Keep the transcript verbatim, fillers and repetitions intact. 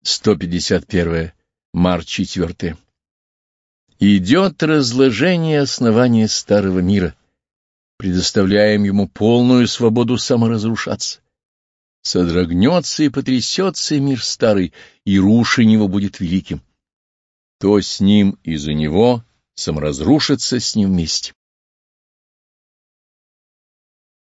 сто пятьдесят первое. Март четвёртое. Идет разложение основания старого мира. Предоставляем ему полную свободу саморазрушаться. Содрогнется и потрясется мир старый, и рушень его будет великим. То с ним и за него саморазрушится с ним вместе.